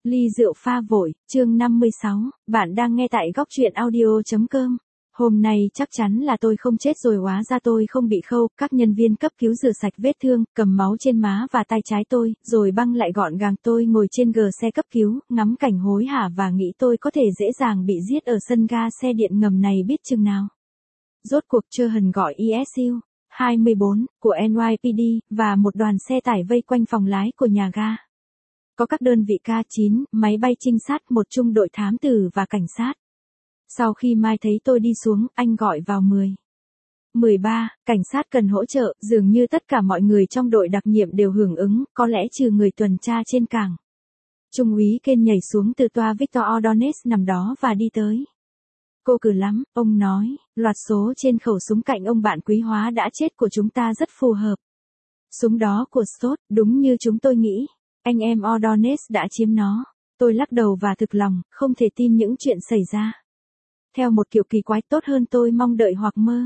Ly rượu pha vội, chương 56, bạn đang nghe tại góc truyện audio.com. Hôm nay chắc chắn là tôi không chết rồi, hóa ra tôi không bị khâu, các nhân viên cấp cứu rửa sạch vết thương, cầm máu trên má và tay trái tôi, rồi băng lại gọn gàng. Tôi ngồi trên xe cấp cứu, ngắm cảnh hối hả và nghĩ tôi có thể dễ dàng bị giết ở sân ga xe điện ngầm này biết chừng nào. Rốt cuộc Churhan gọi ESU 24 của NYPD và một đoàn xe tải vây quanh phòng lái của nhà ga. Có các đơn vị K9, máy bay trinh sát, một trung đội thám tử và cảnh sát. Sau khi Mai thấy tôi đi xuống, anh gọi vào 13, cảnh sát cần hỗ trợ, dường như tất cả mọi người trong đội đặc nhiệm đều hưởng ứng, có lẽ trừ người tuần tra trên cảng. Trung úy Ken nhảy xuống từ toa Victor Ordonez nằm đó và đi tới. Cô cử lắm, ông nói, loạt số trên khẩu súng cạnh ông bạn quý hóa đã chết của chúng ta rất phù hợp. Súng đó của Stott, đúng như chúng tôi nghĩ. Anh em Ordonez đã chiếm nó. Tôi lắc đầu và thực lòng, không thể tin những chuyện xảy ra. Theo một kiểu kỳ quái tốt hơn tôi mong đợi hoặc mơ.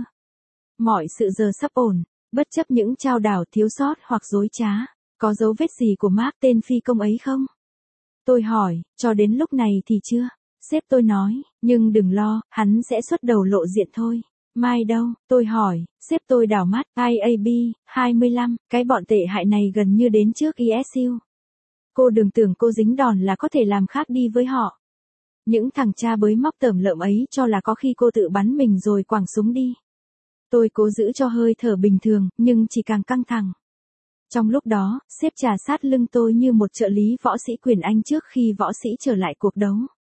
Mọi sự giờ sắp ổn, bất chấp những trao đảo thiếu sót hoặc dối trá. Có dấu vết gì của Mark tên phi công ấy không? Tôi hỏi, cho đến lúc này thì chưa. Sếp tôi nói, nhưng đừng lo, hắn sẽ xuất đầu lộ diện thôi. Mai đâu? Tôi hỏi, sếp tôi đảo mắt, IAB, 25, cái bọn tệ hại này gần như đến trước ESU. Cô đừng tưởng cô dính đòn là có thể làm khác đi với họ. Những thằng cha bới móc tởm lợm ấy cho là có khi cô tự bắn mình rồi quẳng súng đi. Tôi cố giữ cho hơi thở bình thường, nhưng chỉ càng căng thẳng. Trong lúc đó, sếp trà sát lưng tôi như một trợ lý võ sĩ quyền Anh trước khi võ sĩ trở lại cuộc đấu.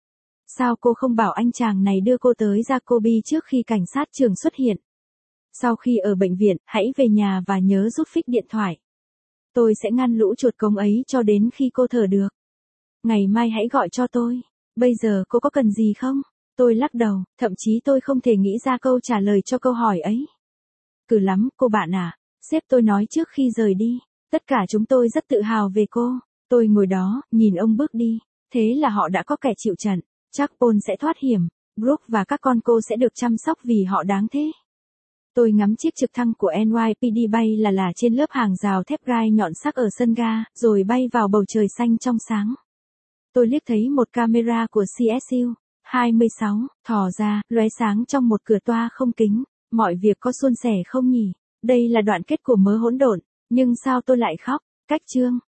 Sao cô không bảo anh chàng này đưa cô tới Jacoby trước khi cảnh sát trưởng xuất hiện? Sau khi ở bệnh viện, hãy về nhà và nhớ rút phích điện thoại. Tôi sẽ ngăn lũ chuột cống ấy cho đến khi cô thở được. Ngày mai hãy gọi cho tôi. Bây giờ cô có cần gì không? Tôi lắc đầu, thậm chí tôi không thể nghĩ ra câu trả lời cho câu hỏi ấy. Cử lắm, cô bạn à, sếp tôi nói trước khi rời đi. Tất cả chúng tôi rất tự hào về cô. Tôi ngồi đó, nhìn ông bước đi. Thế là họ đã có kẻ chịu trận. Chắc Paul sẽ thoát hiểm. Brooke và các con cô sẽ được chăm sóc vì họ đáng thế. Tôi ngắm chiếc trực thăng của NYPD bay là trên lớp hàng rào thép gai nhọn sắc ở sân ga, rồi bay vào bầu trời xanh trong sáng. Tôi liếc thấy một camera của CSU 26, thò ra, lóe sáng trong một cửa toa không kính. Mọi việc có suôn sẻ không nhỉ? Đây là đoạn kết của mớ hỗn độn, nhưng sao tôi lại khóc? Cách chương